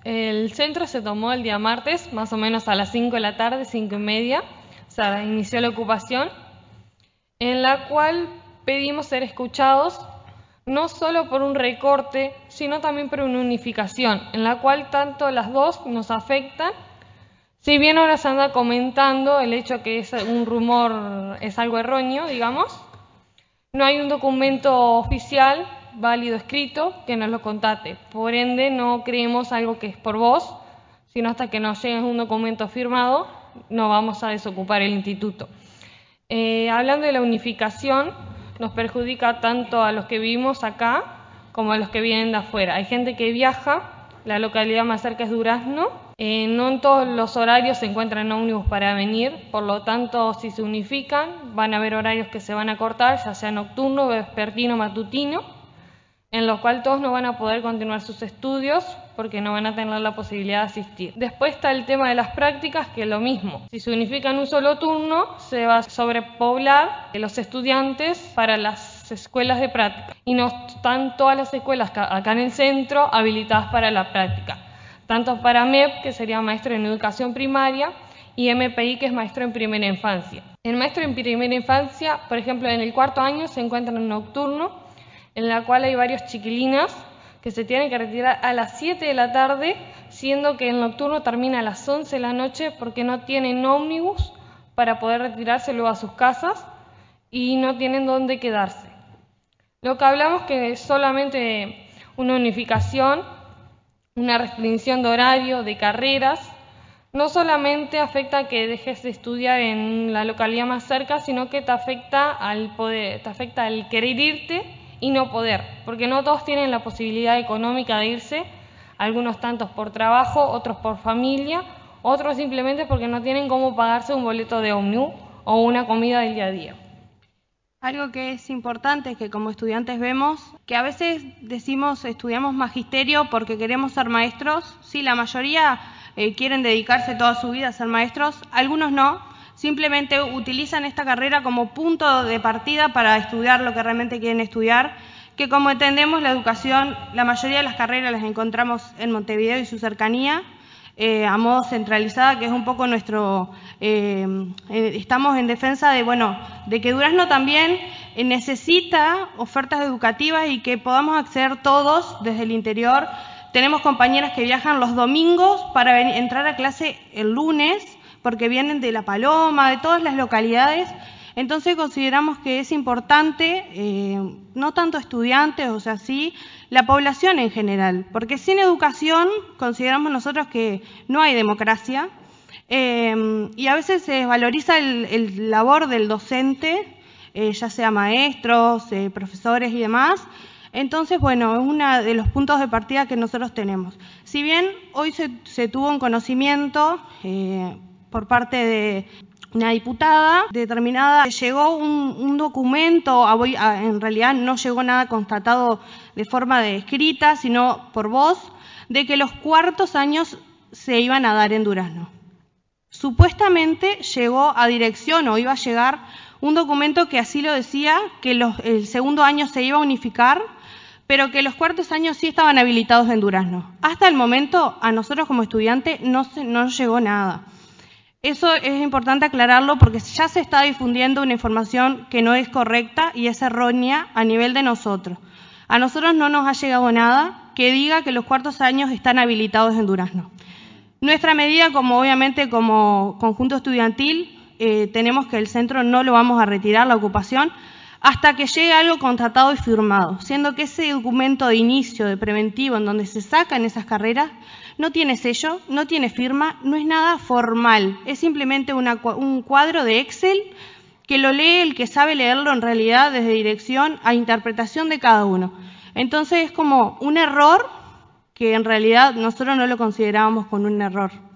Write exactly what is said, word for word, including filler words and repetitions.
El centro se tomó el día martes, más o menos a las cinco de la tarde, cinco y media, o sea, inició la ocupación, en la cual pedimos ser escuchados, no solo por un recorte, sino también por una unificación, en la cual tanto las dos nos afectan. Si bien ahora se anda comentando el hecho que es un rumor, es algo erróneo, digamos, no hay un documento oficial, válido, escrito, que nos lo constate. Por ende, no creemos algo que es por vos, sino hasta que nos llegue un documento firmado, no vamos a desocupar el instituto. Eh, hablando de la unificación, nos perjudica tanto a los que vivimos acá como a los que vienen de afuera. Hay gente que viaja, la localidad más cerca es Durazno, eh, no en todos los horarios se encuentran ómnibus para venir, por lo tanto, si se unifican, van a haber horarios que se van a cortar, ya sea nocturno, vespertino, matutino, en los cuales todos no van a poder continuar sus estudios porque no van a tener la posibilidad de asistir. Después está el tema de las prácticas, que es lo mismo. Si se unifica en un solo turno, se va a sobrepoblar los estudiantes para las escuelas de práctica. Y no están todas las escuelas acá en el centro habilitadas para la práctica. Tanto para M E P, que sería maestro en educación primaria, y M P I, que es maestro en primera infancia. El maestro en primera infancia, por ejemplo, en el cuarto año se encuentra en nocturno, en la cual hay varios chiquilinas que se tienen que retirar a las siete de la tarde, siendo que el nocturno termina a las once de la noche porque no tienen ómnibus para poder retirarse luego a sus casas y no tienen dónde quedarse. Lo que hablamos que es solamente una unificación, una restricción de horario, de carreras, no solamente afecta a que dejes de estudiar en la localidad más cerca, sino que te afecta al poder, te afecta al querer irte y no poder, porque no todos tienen la posibilidad económica de irse, algunos tantos por trabajo, otros por familia, otros simplemente porque no tienen cómo pagarse un boleto de ómnibus o una comida del día a día. Algo que es importante es que como estudiantes vemos que a veces decimos estudiamos magisterio porque queremos ser maestros. Sí, la mayoría eh, quieren dedicarse toda su vida a ser maestros, algunos no, simplemente utilizan esta carrera como punto de partida para estudiar lo que realmente quieren estudiar, que como entendemos la educación, la mayoría de las carreras las encontramos en Montevideo y su cercanía, Eh, a modo centralizada, que es un poco nuestro, eh, eh, estamos en defensa de, bueno, de que Durazno también eh, necesita ofertas educativas y que podamos acceder todos desde el interior. Tenemos compañeras que viajan los domingos para venir, entrar a clase el lunes, porque vienen de La Paloma, de todas las localidades. Entonces consideramos que es importante, eh, no tanto estudiantes, o sea, sí, la población en general, porque sin educación consideramos nosotros que no hay democracia eh, y a veces se desvaloriza el, el labor del docente, eh, ya sea maestros, eh, profesores y demás. Entonces, bueno, es uno de los puntos de partida que nosotros tenemos. Si bien hoy se, se tuvo un conocimiento eh, por parte de una diputada determinada, llegó un, un documento, a, a, en realidad no llegó nada constatado de forma de escrita, sino por voz, de que los cuartos años se iban a dar en Durazno. Supuestamente llegó a dirección o iba a llegar un documento que así lo decía, que los, el segundo año se iba a unificar, pero que los cuartos años sí estaban habilitados en Durazno. Hasta el momento, a nosotros como estudiantes no, se, no llegó nada. Eso es importante aclararlo porque ya se está difundiendo una información que no es correcta y es errónea a nivel de nosotros. A nosotros no nos ha llegado nada que diga que los cuartos años están habilitados en Durazno. Nuestra medida, como obviamente como conjunto estudiantil, eh, tenemos que el centro no lo vamos a retirar, la ocupación, hasta que llegue algo contratado y firmado, siendo que ese documento de inicio, de preventivo, en donde se sacan esas carreras, no tiene sello, no tiene firma, no es nada formal, es simplemente una, un cuadro de Excel que lo lee el que sabe leerlo en realidad desde dirección a interpretación de cada uno. Entonces es como un error que en realidad nosotros no lo considerábamos como un error.